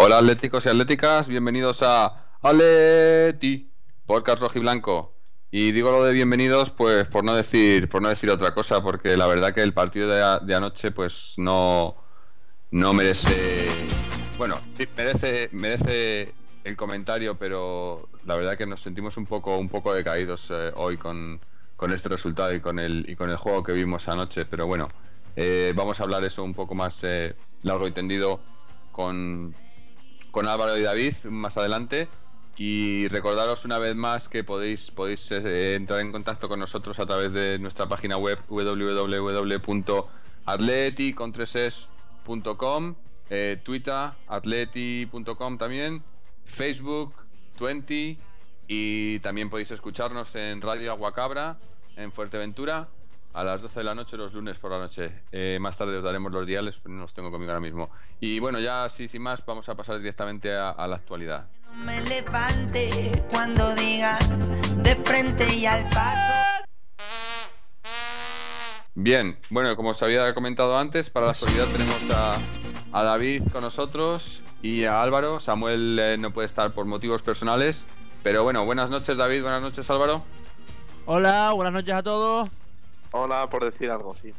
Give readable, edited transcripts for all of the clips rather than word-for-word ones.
Hola atléticos y atléticas, bienvenidos a Atleti, podcast rojiblanco. Y digo lo de bienvenidos pues por no decir otra cosa, porque la verdad que el partido de anoche pues no merece, bueno, sí, merece el comentario, pero la verdad que nos sentimos un poco decaídos hoy con este resultado y con el juego que vimos anoche. Pero bueno, vamos a hablar eso un poco más largo y tendido con Álvaro y David más adelante. Y recordaros una vez más que podéis entrar en contacto con nosotros a través de nuestra página web www.atleti.com, Twitter atleti.com también, Facebook 20, y también podéis escucharnos en Radio Aguacabra en Fuerteventura a las 12 de la noche los lunes por la noche. Más tarde os daremos los diales, pero no los tengo conmigo ahora mismo. Y bueno, ya así sin más, vamos a pasar directamente a la actualidad. Me levante cuando digan de frente y al paso. Bien, bueno, como os había comentado antes, para la actualidad tenemos a David con nosotros y a Álvaro. Samuel no puede estar por motivos personales, pero bueno, buenas noches David, buenas noches Álvaro. Hola, buenas noches a todos. Hola, por decir algo, sí.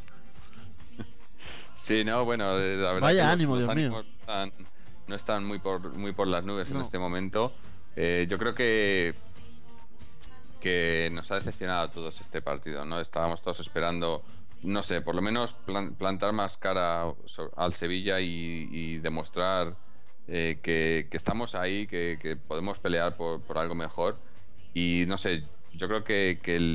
Sí, no, bueno, la verdad Vaya que ánimo, los Dios mío. ánimos no están muy por las nubes en No. este momento. Yo creo que nos ha decepcionado a todos este partido, ¿no? Estábamos todos esperando, no sé, por lo menos plantar más cara al Sevilla y demostrar que estamos ahí, que podemos pelear por algo mejor. Y no sé, yo creo que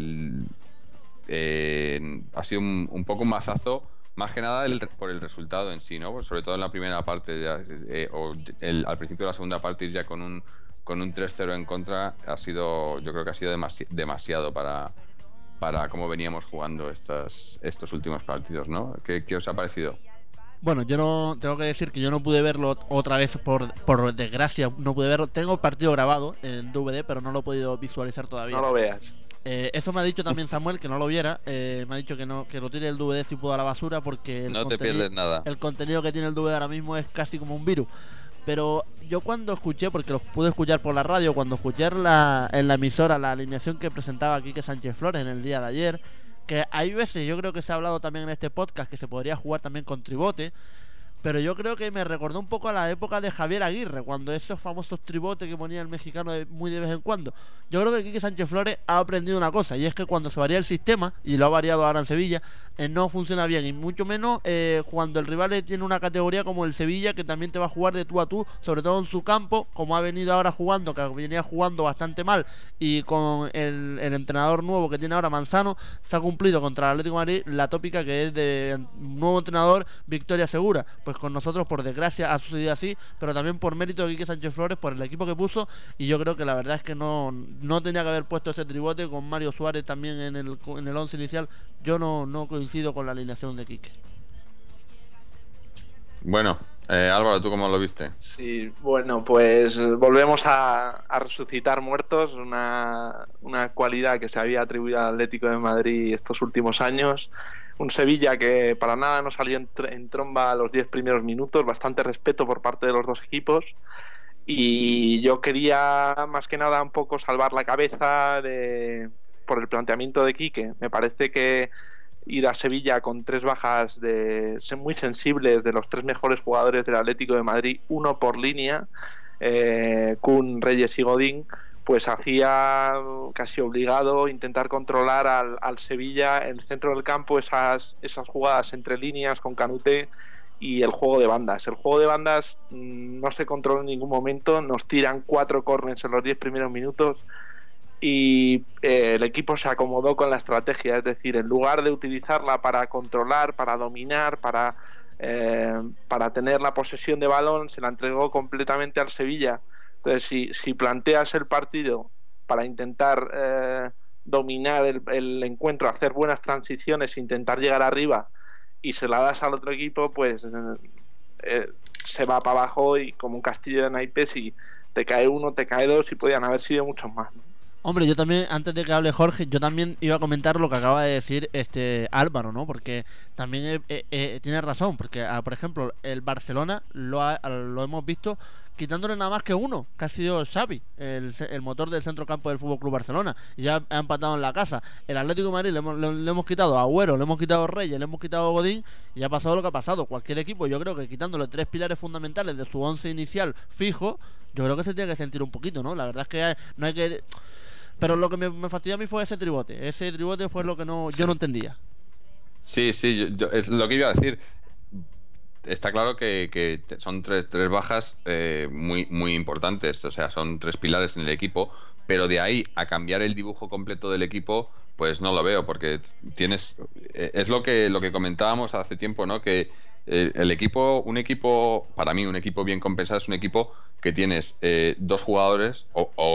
ha sido un poco un mazazo, más que nada por el resultado en sí, ¿no? Pues sobre todo en la primera parte, al principio de la segunda parte, ir ya con un 3-0 en contra, yo creo que ha sido demasiado para cómo veníamos jugando estos últimos partidos, ¿no? ¿Qué os ha parecido? Bueno, yo no tengo que decir que yo no pude verlo otra vez por desgracia, no pude verlo. Tengo el partido grabado en DVD, pero no lo he podido visualizar todavía. No lo veas. Eso me ha dicho también Samuel, que no lo viera. Me ha dicho que no, que lo tire el DVD si puedo a la basura, porque No te pierdes nada. el contenido que tiene el DVD ahora mismo es casi como un virus. Pero yo cuando escuché, porque los pude escuchar por la radio, cuando escuché en la emisora la alineación que presentaba Quique Sánchez Flores en el día de ayer, que hay veces, yo creo que se ha hablado también en este podcast, que se podría jugar también con tribote, pero yo creo que me recordó un poco a la época de Javier Aguirre, cuando esos famosos tribotes que ponía el mexicano muy de vez en cuando. Yo creo que Quique Sánchez Flores ha aprendido una cosa, y es que cuando se varía el sistema, y lo ha variado ahora en Sevilla, no funciona bien, y mucho menos cuando el rival tiene una categoría como el Sevilla, que también te va a jugar de tú a tú, sobre todo en su campo, como ha venido ahora jugando, que venía jugando bastante mal, y con el entrenador nuevo que tiene ahora, Manzano, se ha cumplido contra el Atlético de Madrid la tópica que es de nuevo entrenador, victoria segura. Pues con nosotros, por desgracia, ha sucedido así, pero también por mérito de Quique Sánchez Flores, por el equipo que puso, y yo creo que la verdad es que no tenía que haber puesto ese tribote con Mario Suárez también en el 11 inicial. Yo no coincido con la alineación de Quique. Bueno, Álvaro, ¿tú cómo lo viste? Sí, bueno, pues volvemos a resucitar muertos, una cualidad que se había atribuido al Atlético de Madrid estos últimos años. Un Sevilla que para nada no salió en tromba a los 10 primeros minutos, bastante respeto por parte de los dos equipos. Y yo quería más que nada un poco salvar la cabeza por el planteamiento de Quique. Me parece que ir a Sevilla con tres bajas muy sensibles de los tres mejores jugadores del Atlético de Madrid, uno por línea, Kun, Reyes y Godín, pues hacía casi obligado intentar controlar al Sevilla en el centro del campo, esas jugadas entre líneas con Canuté y el juego de bandas. El juego de bandas no se controla en ningún momento, nos tiran 4 córners en los 10 primeros minutos y el equipo se acomodó con la estrategia, es decir, en lugar de utilizarla para controlar, para dominar, para tener la posesión de balón, se la entregó completamente al Sevilla. Entonces, si planteas el partido para intentar dominar el encuentro, hacer buenas transiciones, intentar llegar arriba, y se la das al otro equipo, pues se va para abajo y como un castillo de naipes, y te cae uno, te cae dos, y podían haber sido muchos más, ¿no? Hombre, yo también, antes de que hable Jorge, yo también iba a comentar lo que acaba de decir Álvaro, ¿no? Porque también tiene razón, porque por ejemplo el Barcelona lo hemos visto quitándole nada más que uno, que ha sido Xavi, el motor del centrocampo del Fútbol Club Barcelona, y ya ha empatado en la casa. El Atlético de Madrid le hemos quitado a Agüero, le hemos quitado a Reyes, le hemos quitado a Godín, y ha pasado lo que ha pasado. Cualquier equipo, yo creo que quitándole 3 pilares fundamentales de su 11 inicial fijo, yo creo que se tiene que sentir un poquito, ¿no? La verdad es que no hay que... Pero lo que me fastidió a mí fue ese tribote. Ese tribote fue lo que yo no entendía. Sí, es lo que iba a decir. Está claro que son tres bajas muy, muy importantes. O sea, son 3 pilares en el equipo. Pero de ahí a cambiar el dibujo completo del equipo, pues no lo veo. Porque es lo que comentábamos hace tiempo, ¿no? Que un equipo, para mí, un equipo bien compensado es un equipo que tienes 2 jugadores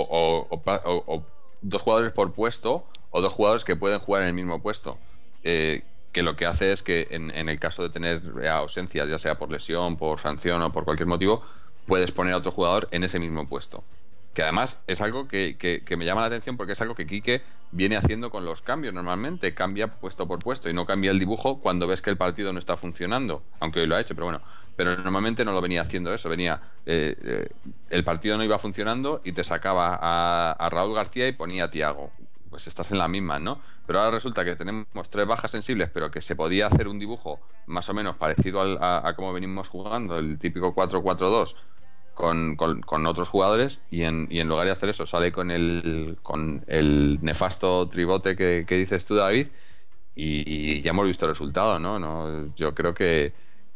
o 2 jugadores por puesto o 2 jugadores que pueden jugar en el mismo puesto. Que lo que hace es que en el caso de tener ausencias, ya sea por lesión, por sanción o por cualquier motivo, puedes poner a otro jugador en ese mismo puesto. Que además es algo que me llama la atención porque es algo que Quique viene haciendo con los cambios. Normalmente cambia puesto por puesto y no cambia el dibujo cuando ves que el partido no está funcionando, aunque hoy lo ha hecho, pero bueno. Pero normalmente no lo venía haciendo eso. El partido no iba funcionando y te sacaba a Raúl García y ponía a Thiago. Pues estás en la misma, ¿no? Pero ahora resulta que tenemos 3 bajas sensibles, pero que se podía hacer un dibujo más o menos parecido a cómo venimos jugando, el típico 4-4-2 con otros jugadores, y en lugar de hacer eso sale con el nefasto tribote que dices tú, David, y ya hemos visto el resultado, ¿no? Yo creo que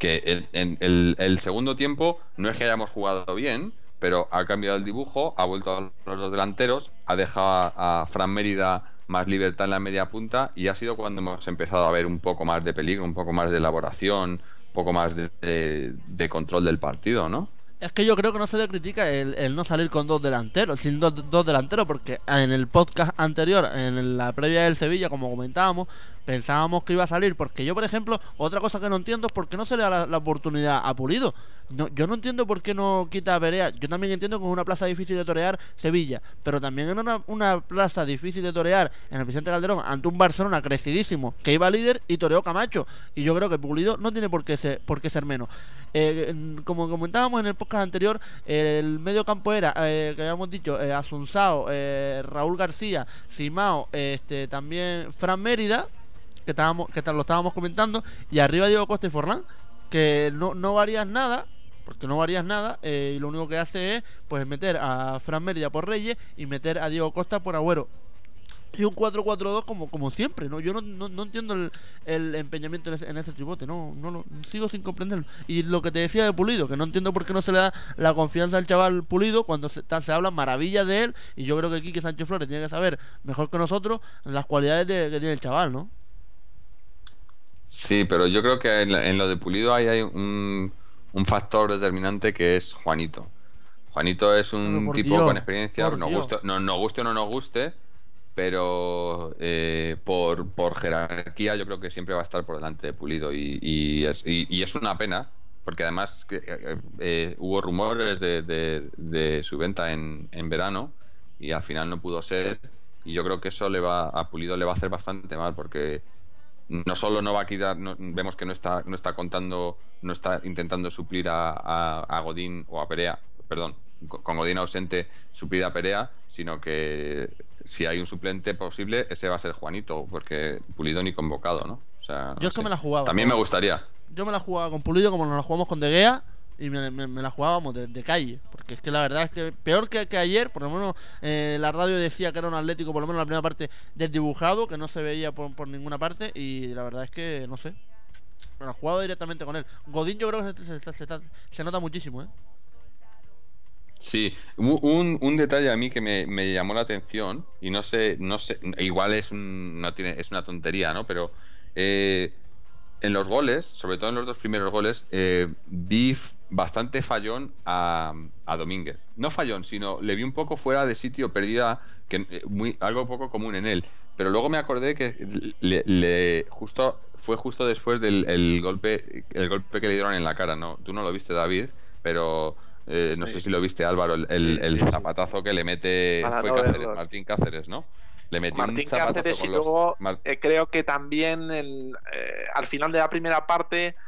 el segundo tiempo no es que hayamos jugado bien, pero ha cambiado el dibujo, ha vuelto a los 2 delanteros, ha dejado a Fran Mérida más libertad en la media punta, y ha sido cuando hemos empezado a ver un poco más de peligro, un poco más de elaboración, un poco más de control del partido, ¿no? Es que yo creo que no se le critica el no salir con 2 delanteros, sin dos delanteros, porque en el podcast anterior, en la previa del Sevilla, como comentábamos, pensábamos que iba a salir, porque yo, por ejemplo, otra cosa que no entiendo es por qué no se le da la oportunidad a Pulido. Yo no entiendo por qué no quita a Perea. Yo también entiendo que es una plaza difícil de torear Sevilla, pero también es una plaza difícil de torear en el Vicente Calderón ante un Barcelona crecidísimo que iba líder y toreó Camacho, y yo creo que Pulido no tiene por qué ser menos. Como comentábamos en el podcast anterior, el medio campo era, que habíamos dicho, Asunsao, Raúl García, Simao, también Fran Mérida, que lo estábamos comentando, y arriba Diego Costa y Forlán, que no varías nada, porque no varías nada, y lo único que hace es pues meter a Fran Mérida por Reyes y meter a Diego Costa por Agüero. Y un 4-4-2 como siempre, ¿no? Yo no entiendo el empeñamiento en ese tribote, no sigo sin comprenderlo. Y lo que te decía de Pulido, que no entiendo por qué no se le da la confianza al chaval Pulido cuando se habla maravillas de él, y yo creo que Quique Sánchez Flores tiene que saber mejor que nosotros las cualidades que tiene el chaval, ¿no? Sí, pero yo creo que en lo de Pulido hay un factor determinante, que es Juanito. Juanito es un tipo con experiencia, nos guste o no nos guste, pero por jerarquía yo creo que siempre va a estar por delante de Pulido, y es una pena, porque además hubo rumores de su venta en verano y al final no pudo ser, y yo creo que eso a Pulido le va a hacer bastante mal, porque no solo no va a quitar, vemos que no está intentando suplir a Godín o a Perea, perdón, con Godín ausente, suplir a Perea, sino que si hay un suplente posible, ese va a ser Juanito, porque Pulido ni convocado, ¿no? O sea, yo es que me la jugaba. También me gustaría. Yo me la jugaba con Pulido como nos la jugamos con De Gea, y me la jugábamos de calle, porque es que la verdad es que peor que ayer, por lo menos la radio decía que era un Atlético, por lo menos la primera parte, desdibujado, que no se veía por ninguna parte, y la verdad es que no sé, me la jugaba directamente con él. Godín yo creo que se nota muchísimo, ¿eh? Sí, un detalle a mí que me llamó la atención, y no sé, igual es una tontería, ¿no? Pero en los goles, sobre todo en los 2 primeros goles, vi bastante fallón a Domínguez. No fallón, sino le vi un poco fuera de sitio, perdida, algo poco común en él. Pero luego me acordé que fue justo después del golpe que le dieron en la cara, ¿no? Tú no lo viste, David, pero no sé si lo viste, Álvaro, el zapatazo que le mete, fue Cáceres, Martín Cáceres, ¿no? Le metió Martín un zapatazo Cáceres, y con luego creo que también al final de la primera parte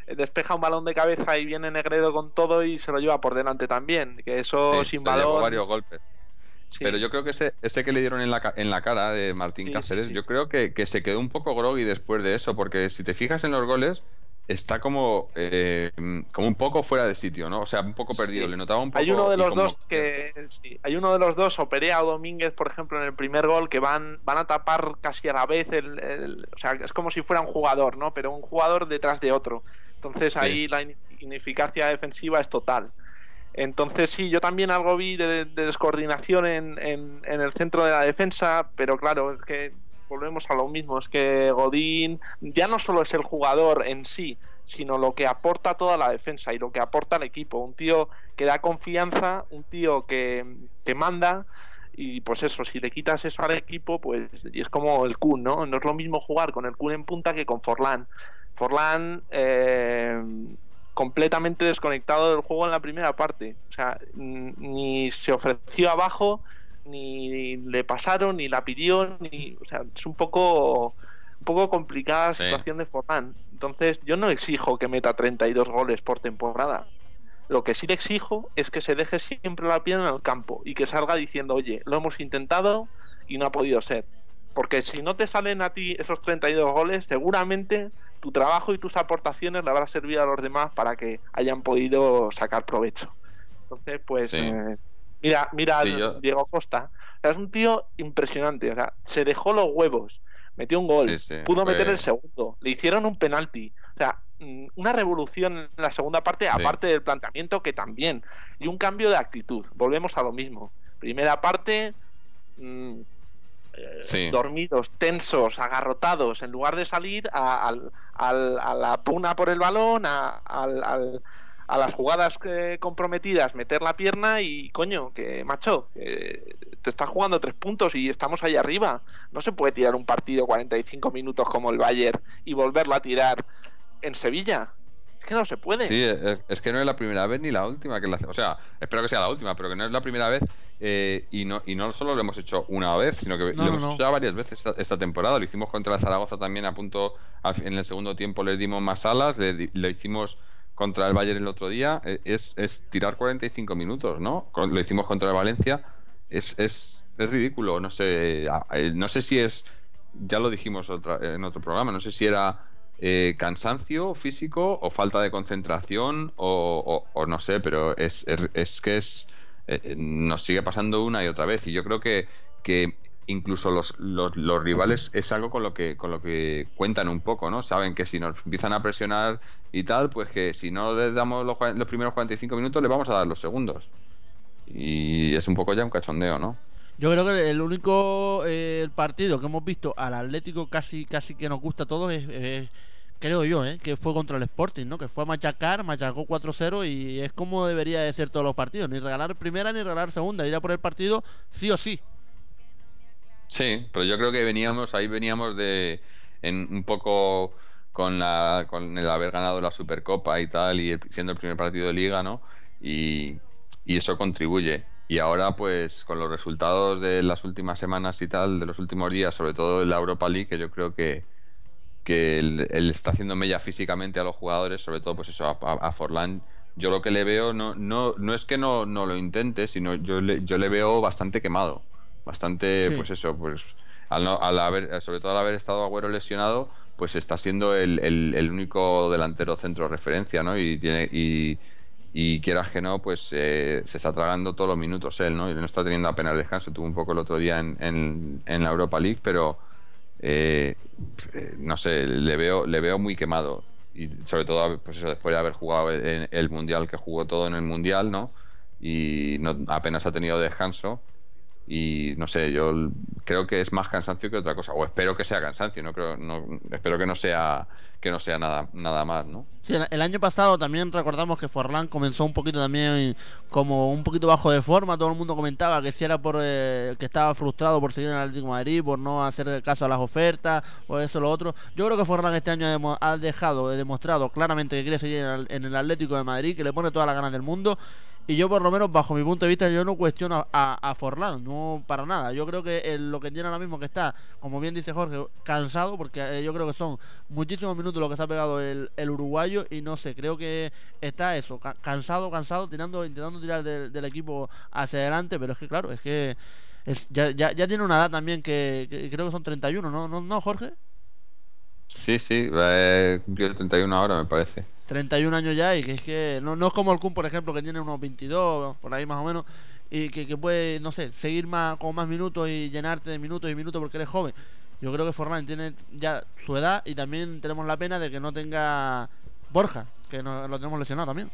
despeja un balón de cabeza y viene Negredo con todo y se lo lleva por delante también, que eso Sí, sin se llevó balón. varios golpes. Sí, Pero yo creo que ese que le dieron en la cara de Martín sí, Cáceres, sí, yo sí. creo que se quedó un poco groggy después de eso, porque si te fijas en los goles, está como un poco fuera de sitio, ¿no? O sea, un poco perdido, Sí. le notaba un Hay uno poco de y los como... dos hay uno de los dos, o Perea o Domínguez, por ejemplo, en el primer gol, que van a tapar casi a la vez o sea, es como si fuera un jugador, ¿no? Pero un jugador detrás de otro. Entonces Sí. ahí la ineficacia defensiva es total. Entonces sí, yo también algo vi de descoordinación en el centro de la defensa, pero claro, es que volvemos a lo mismo, es que Godín ya no solo es el jugador en sí, sino lo que aporta a toda la defensa y lo que aporta al equipo. Un tío que da confianza, un tío que manda, y pues eso, si le quitas eso al equipo, pues y es como el Kun, ¿no? No es lo mismo jugar con el Kun en punta que con Forlán. Forlán completamente desconectado del juego en la primera parte. O sea, ni se ofreció abajo, ni le pasaron, ni la pidió, o sea, es un poco complicada la Sí. situación de Forlán. Entonces, yo no exijo que meta 32 goles por temporada. Lo que sí le exijo es que se deje siempre la pierna en el campo y que salga diciendo, oye, lo hemos intentado y no ha podido ser. Porque si no te salen a ti esos 32 goles, seguramente tu trabajo y tus aportaciones le habrán servido a los demás para que hayan podido sacar provecho. Entonces, pues, Sí. mira Sí, yo- Diego Costa. O sea, es un tío impresionante. O sea, se dejó los huevos, metió un gol, Sí, sí, pudo fue- meter el segundo, le hicieron un penalti. O sea, una revolución en la segunda parte, aparte del planteamiento que también. Y un cambio de actitud. Volvemos a lo mismo. Primera parte, Sí. dormidos, tensos, agarrotados, en lugar de salir a la pugna por el balón, a las jugadas comprometidas, meter la pierna y coño, que macho, te estás jugando 3 puntos y estamos ahí arriba. No se puede tirar un partido 45 minutos como el Bayern y volverlo a tirar en Sevilla. Es que no se puede. Sí, es que no es la primera vez ni la última que la hace. O sea, espero que sea la última, pero que no es la primera vez. Y no solo lo hemos hecho una vez, sino que lo hemos hecho ya varias veces esta temporada. Lo hicimos contra el Zaragoza también a punto. En el segundo tiempo les dimos más alas. Lo hicimos contra el Bayern el otro día. Es tirar 45 minutos, ¿no? Lo hicimos contra el Valencia. Es ridículo. No sé, no sé si es. Ya lo dijimos en otro programa. No sé si era. Cansancio físico o falta de concentración o no sé, pero es que nos sigue pasando una y otra vez y yo creo que incluso los rivales es algo con lo que cuentan un poco, ¿no? Saben que si nos empiezan a presionar y tal, pues que si no les damos los primeros 45 minutos les vamos a dar los segundos y es un poco ya un cachondeo, ¿no? Yo creo que el único el partido que hemos visto al Atlético casi que nos gusta a todos creo yo, que fue contra el Sporting, ¿no? Que fue a machacó 4-0 y es como debería de ser todos los partidos, ni regalar primera ni regalar segunda, ir a por el partido sí o sí. Sí, pero yo creo que veníamos un poco con el haber ganado la Supercopa y tal, y siendo el primer partido de liga, ¿no? Y eso contribuye. Y ahora, pues, con los resultados de las últimas semanas y tal, de los últimos días, sobre todo en la Europa League, que yo creo que él está haciendo mella físicamente a los jugadores, sobre todo, pues eso, a Forlán. Yo lo que le veo no es que no lo intente, sino yo le veo bastante quemado. Bastante, Sí. pues eso, pues sobre todo al haber estado Agüero lesionado, pues está siendo el único delantero centro referencia, ¿no? Y quieras que no, pues se está tragando todos los minutos él, ¿no? Y no está teniendo apenas descanso. Tuvo un poco el otro día en la Europa League, pero no sé, le veo muy quemado. Y sobre todo, pues eso, después de haber jugado en el Mundial, que jugó todo en el Mundial, ¿no? Y apenas ha tenido descanso. Y no sé, yo creo que es más cansancio que otra cosa, o espero que sea cansancio, espero que no sea nada más, ¿no? Sí, el año pasado también recordamos que Forlán comenzó un poquito también como un poquito bajo de forma. Todo el mundo comentaba que si era por que estaba frustrado por seguir en el Atlético de Madrid, por no hacer caso a las ofertas o eso o lo otro. Yo creo que Forlán este año ha demostrado claramente que quiere seguir en el Atlético de Madrid, que le pone todas las ganas del mundo. Y yo, por lo menos, bajo mi punto de vista, yo no cuestiono a Forlán, no para nada. Yo creo que lo que tiene ahora mismo que está, como bien dice Jorge, cansado, porque yo creo que son muchísimos minutos minutos lo que se ha pegado el uruguayo y no sé, creo que está eso, cansado, intentando tirar del equipo hacia adelante, pero es que claro, es que ya tiene una edad también que creo que son 31, ¿no, Jorge? Sí, cumplió 31 ahora, me parece. 31 años ya, y que es que no es como el Kun, por ejemplo, que tiene unos 22, por ahí más o menos, y que puede, no sé, seguir con más minutos y llenarte de minutos y minutos porque eres joven. Yo creo que Forlán tiene ya su edad, y también tenemos la pena de que no tenga Borja, que lo tenemos lesionado también.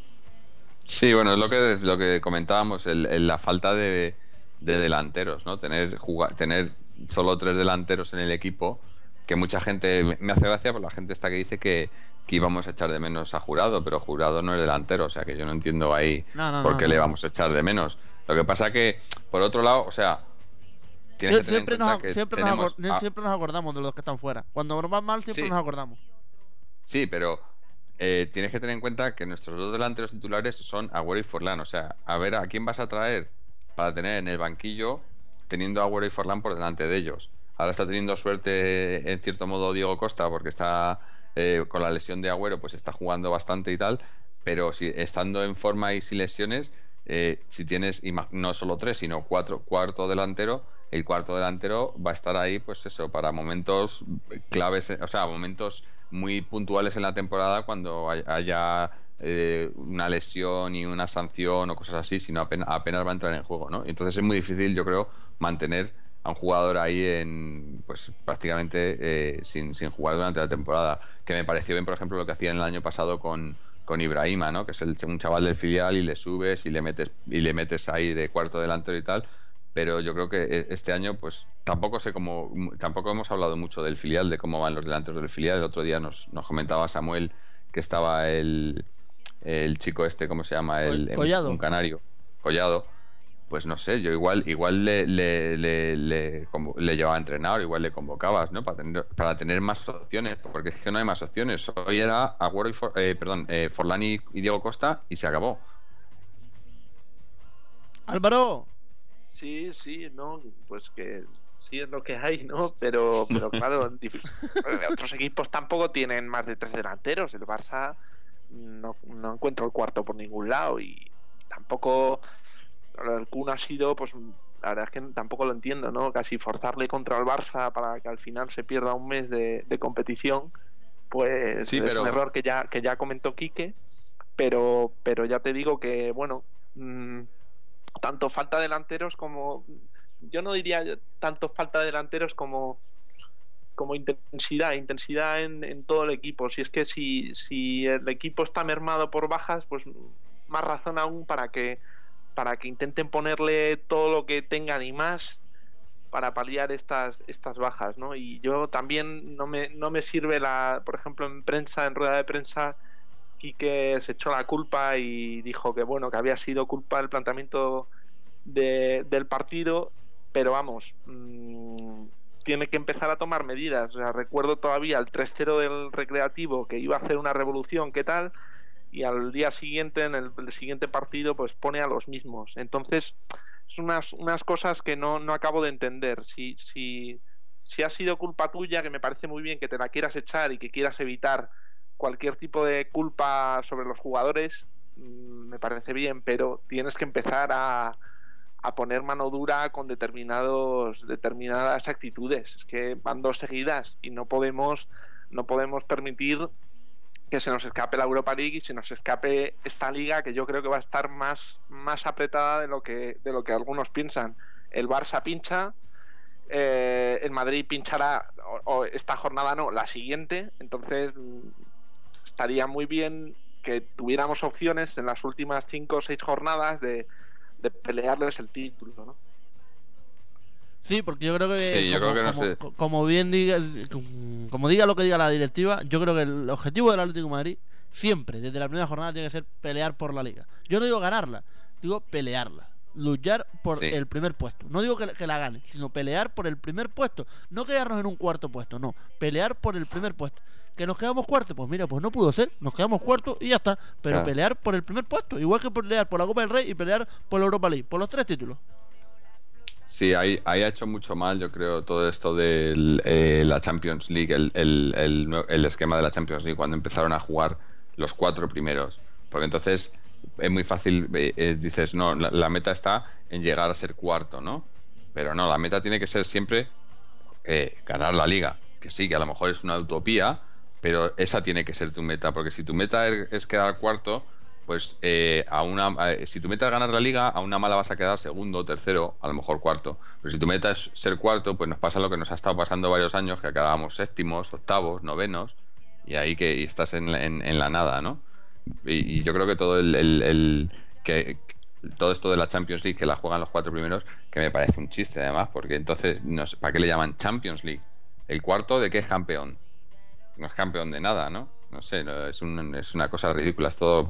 Sí, bueno, es lo que comentábamos, la falta de delanteros, ¿no? Tener solo 3 delanteros en el equipo, que mucha gente, me hace gracia por la gente esta que dice que íbamos a echar de menos a Jurado, pero Jurado no es delantero, o sea que yo no entiendo ahí por qué le vamos a echar de menos. Lo que pasa que, por otro lado, o sea, tienes que tener en cuenta que siempre nos acordamos de los que están fuera. Cuando nos va mal siempre nos acordamos. Sí, pero tienes que tener en cuenta que nuestros 2 delanteros titulares son Agüero y Forlán, o sea, a ver a quién vas a traer para tener en el banquillo teniendo a Agüero y Forlán por delante de ellos. Ahora está teniendo suerte en cierto modo Diego Costa porque está con la lesión de Agüero, pues está jugando bastante y tal, pero si estando en forma y sin lesiones, si tienes no solo 3 sino 4 cuarto delantero, el cuarto delantero va a estar ahí, pues eso, para momentos claves, o sea, momentos muy puntuales en la temporada cuando haya una lesión y una sanción o cosas así, sino apenas va a entrar en juego, ¿no? Entonces es muy difícil, yo creo, mantener a un jugador ahí pues prácticamente sin jugar durante la temporada, que me pareció bien, por ejemplo, lo que hacían el año pasado con Ibrahima, ¿no? Que es un chaval del filial y le subes y le metes ahí de cuarto delantero y tal, pero yo creo que este año pues tampoco hemos hablado mucho del filial, de cómo van los delanteros del filial. El otro día nos comentaba Samuel que estaba el chico este, ¿cómo se llama? Collado. Un canario, Collado. Pues no sé, yo igual le llevaba a entrenar, igual le convocabas, ¿no? Para tener más opciones, porque es que no hay más opciones. Hoy era Agüero Forlán y Diego Costa y se acabó. Álvaro. Sí, no, pues que sí es lo que hay, ¿no? Pero claro, otros equipos tampoco tienen más de 3 delanteros. El Barça no encuentra el cuarto por ningún lado, y tampoco el Kun ha sido, pues la verdad es que tampoco lo entiendo, ¿no? Casi forzarle contra el Barça para que al final se pierda un mes de competición, pues sí, es un error que ya comentó Quique, pero ya te digo que, bueno, tanto falta delanteros como, yo no diría tanto falta de delanteros como intensidad en todo el equipo. Si es que si el equipo está mermado por bajas, pues más razón aún para que intenten ponerle todo lo que tengan y más para paliar estas bajas, ¿no? Y yo también no me sirve por ejemplo, en rueda de prensa, Quique se echó la culpa y dijo que bueno, que había sido culpa del planteamiento del partido, pero vamos, tiene que empezar a tomar medidas. O sea, recuerdo todavía el 3-0 del Recreativo, que iba a hacer una revolución, ¿qué tal? Y al día siguiente, en el siguiente partido, pues pone a los mismos. Entonces, son unas cosas que no acabo de entender. Si ha sido culpa tuya, que me parece muy bien que te la quieras echar y que quieras evitar cualquier tipo de culpa sobre los jugadores, me parece bien, pero tienes que empezar a poner mano dura con determinadas actitudes. Es que van 2 seguidas y no podemos permitir que se nos escape la Europa League y se nos escape esta liga, que yo creo que va a estar más apretada de lo que algunos piensan. El Barça pincha, el Madrid pinchará, o esta jornada no, la siguiente. Entonces estaría muy bien que tuviéramos opciones en las últimas 5 o 6 jornadas de pelearles el título, ¿no? Sí, porque yo creo que, sí, como diga lo que diga la directiva, yo creo que el objetivo del Atlético de Madrid siempre, desde la primera jornada, tiene que ser pelear por la liga. Yo no digo ganarla, digo pelearla, luchar por el primer puesto. No digo que la gane, sino pelear por el primer puesto. No quedarnos en un cuarto puesto, no, pelear por el primer puesto. Que nos quedamos cuarto, pues mira, pues no pudo ser, nos quedamos cuarto y ya está. Pero pelear por el primer puesto, igual que pelear por la Copa del Rey y pelear por la Europa League, por los 3 títulos. Sí, ahí ha hecho mucho mal, yo creo, todo esto de la Champions League, el esquema de la Champions League, cuando empezaron a jugar los 4 primeros. Porque entonces es muy fácil, dices, no, la meta está en llegar a ser cuarto, ¿no? Pero no, la meta tiene que ser siempre ganar la liga. Que sí, que a lo mejor es una utopía, pero esa tiene que ser tu meta. Porque si tu meta es quedar cuarto, pues si tu meta es ganar la liga, a una mala vas a quedar segundo, tercero, a lo mejor cuarto. Pero si tu meta es ser cuarto, pues nos pasa lo que nos ha estado pasando varios años, que acabamos séptimos, octavos, novenos, y ahí que estás en la nada, ¿no? Y yo creo que todo esto de la Champions League, que la juegan los 4 primeros, que me parece un chiste además, porque entonces, no sé, ¿para qué le llaman Champions League? ¿El cuarto de qué es campeón? No es campeón de nada, ¿no? No sé, es una cosa ridícula, es todo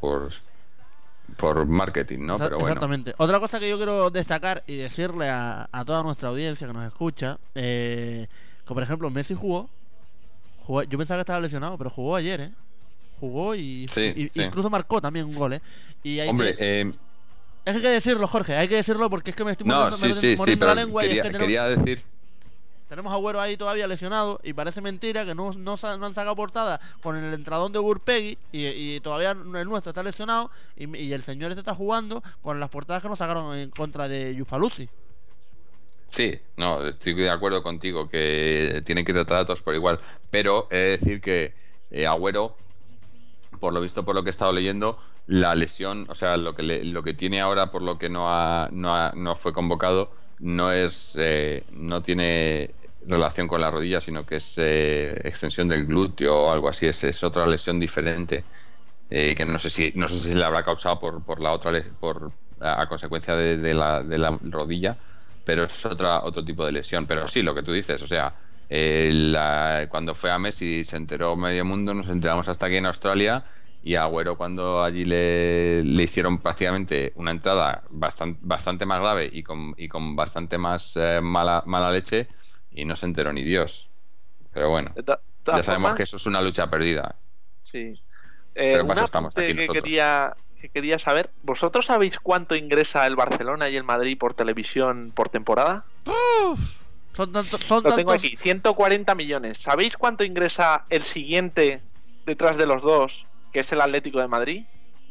por marketing, ¿no? Pero bueno. Exactamente. Otra cosa que yo quiero destacar y decirle a toda nuestra audiencia que nos escucha, que por ejemplo Messi jugó, yo pensaba que estaba lesionado, pero jugó ayer, ¿eh? Jugó y Sí. incluso marcó también un gol, ¿eh? Y Hombre, es que hay que decirlo, Jorge, hay que decirlo porque es que me estoy no, mordiendo la lengua y es que quería decir... tenemos a Agüero ahí todavía lesionado y parece mentira que no han sacado portada con el entradón de Gurpegui y todavía el nuestro está lesionado y el señor este está jugando con las portadas que nos sacaron en contra de Yufalusi. Sí, no, estoy de acuerdo contigo que tienen que tratar a todos por igual, pero he de decir que Agüero, por lo visto, por lo que he estado leyendo, la lesión, o sea, lo que tiene ahora, por lo que no fue convocado, no tiene relación con la rodilla, sino que es extensión del glúteo o algo así, es otra lesión diferente, que no sé si le habrá causado por la otra a consecuencia de la rodilla, pero es otro tipo de lesión. Pero sí, lo que tú dices, o sea, cuando fue a Messi se enteró medio mundo, nos enteramos hasta aquí en Australia, y a Agüero, cuando allí le hicieron prácticamente una entrada bastante más grave y con bastante más mala leche, y no se enteró ni Dios. Pero bueno, ya sabemos que eso es una lucha perdida. Sí. Pero para eso estamos aquí que nosotros. quería saber, ¿vosotros sabéis cuánto ingresa el Barcelona y el Madrid por televisión por temporada? Son Lo tantos... tengo aquí, 140 millones. ¿Sabéis cuánto ingresa el siguiente detrás de los dos, que es el Atlético de Madrid?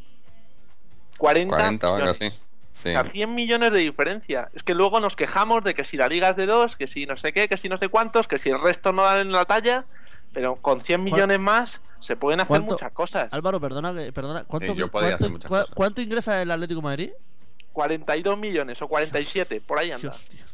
40 o algo millones. así. Sí. A 100 millones de diferencia. Es que luego nos quejamos de que si la liga es de 2, que si no sé qué, que si no sé cuántos, que si el resto no dan en la talla, pero con 100 millones más se pueden hacer muchas cosas. Álvaro, perdona, ¿cuánto ingresa el Atlético de Madrid? 42 millones o 47, por ahí anda. Dios.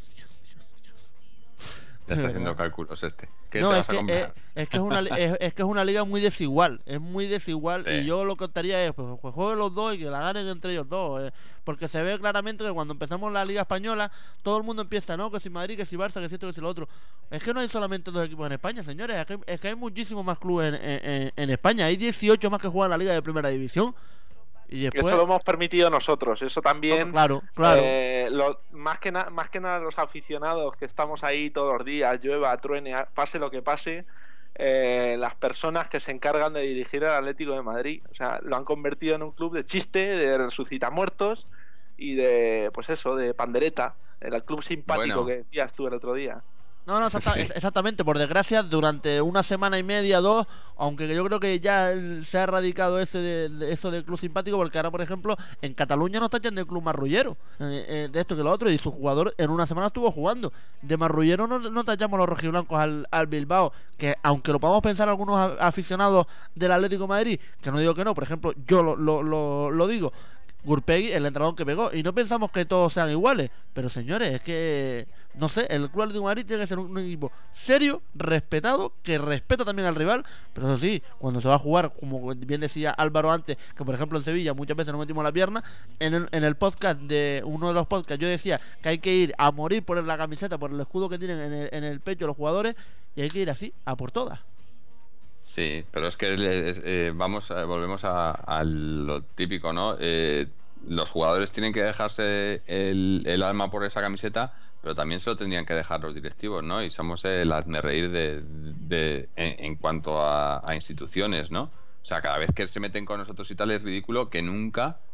Ya está haciendo cálculos ¿Qué No, te es vas a que, comprar? es que es una liga muy desigual. Es muy desigual. Sí. Y yo lo que optaría es pues jueguen los dos y que la ganen entre ellos dos. Porque se ve claramente que cuando empezamos la Liga Española, todo el mundo empieza, ¿no? Que si Madrid, que si Barça, que si esto, que si lo otro. Es que no hay solamente 2 equipos en España, señores. Es que hay muchísimos más clubes en España. Hay 18 más que juegan la Liga de Primera División. Y después... Eso lo hemos permitido nosotros. Eso también. Claro. Más que nada los aficionados que estamos ahí todos los días, llueva, truene, pase lo que pase. Las personas que se encargan de dirigir el Atlético de Madrid, o sea, lo han convertido en un club de chiste, de resucitamuertos y de, pues eso, de pandereta. El club simpático que decías tú el otro día. No, exactamente. Por desgracia, durante una semana y media, 2, aunque yo creo que ya se ha erradicado eso del club simpático, porque ahora, por ejemplo, en Cataluña nos tachan de club marrullero, de esto que lo otro, y su jugador en una semana estuvo jugando. De marrullero no tachamos los rojiblancos al Bilbao, que aunque lo podamos pensar algunos aficionados del Atlético de Madrid, que no digo que no, por ejemplo, yo lo digo, Gurpegui, el entrenador que pegó, y no pensamos que todos sean iguales, pero señores, es que no sé, el Club Atlético de Madrid tiene que ser un equipo serio, respetado, que respeta también al rival, pero eso sí, cuando se va a jugar, como bien decía Álvaro antes, que por ejemplo en Sevilla muchas veces nos metimos la pierna, en el podcast de uno de los podcasts yo decía que hay que ir a morir por la camiseta, por el escudo que tienen en el pecho los jugadores, y hay que ir así, a por todas. Sí, pero es que volvemos a lo típico, ¿no? Los jugadores tienen que dejarse el alma por esa camiseta, pero también se lo tendrían que dejar los directivos, ¿no? Y somos el hazmerreír en cuanto a instituciones, ¿no? O sea, cada vez que se meten con nosotros y tal es ridículo que nunca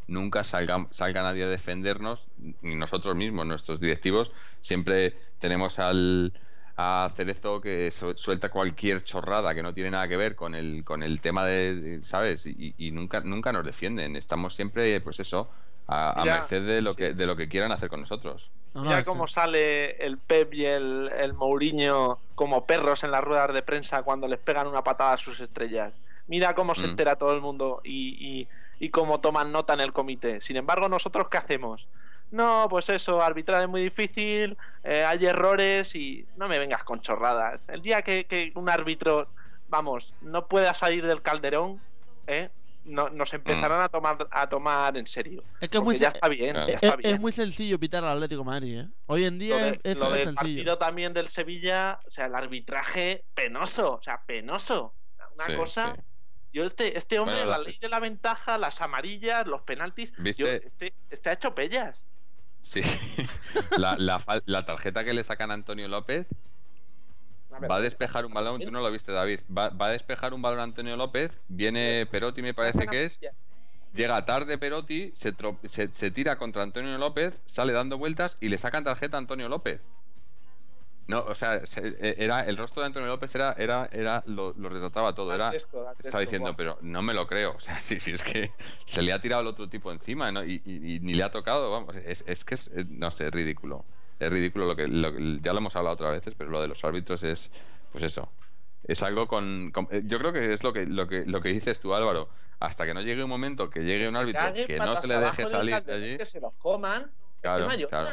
nunca salga nadie a defendernos, ni nosotros mismos, nuestros directivos, siempre tenemos a Cerezo que suelta cualquier chorrada que no tiene nada que ver con el tema ¿sabes? Y nunca nos defienden, estamos siempre, pues eso, a merced de lo que quieran hacer con nosotros. Mira cómo sale el Pep y el Mourinho como perros en las ruedas de prensa cuando les pegan una patada a sus estrellas. Mira cómo se entera todo el mundo y cómo toman nota en el comité. Sin embargo, ¿nosotros qué hacemos? No, pues eso, arbitrar es muy difícil, hay errores y no me vengas con chorradas. El día que un árbitro, vamos, no pueda salir del calderón, nos empezarán a tomar en serio. Es que ya está bien, ya está bien. Es muy sencillo pitar al Atlético de Madrid, ¿eh? Hoy en día es lo del sencillo. partido también del Sevilla, o sea, el arbitraje penoso, o sea, penoso. Una cosa... Sí. Yo este hombre, bueno, la ley de la ventaja, las amarillas, los penaltis, este ha hecho pellas. Sí. la tarjeta que le sacan a Antonio López va a despejar un balón, tú no lo viste, David, va a despejar un balón a Antonio López, viene Perotti, me parece que es, llega tarde Perotti, se tira contra Antonio López, sale dando vueltas y le sacan tarjeta a Antonio López. No, o sea, era el rostro de Antonio López lo retrataba todo, estaba diciendo, pero no me lo creo, o sea, si es que se le ha tirado el otro tipo encima, ¿no? y ni le ha tocado, vamos, es que no sé, es ridículo. Es ridículo ya lo hemos hablado otras veces, pero lo de los árbitros es, pues eso, es algo yo creo que es lo que dices tú, Álvaro, hasta que no llegue un momento que llegue un árbitro que no se le deje salir de allí, que se los coman, claro.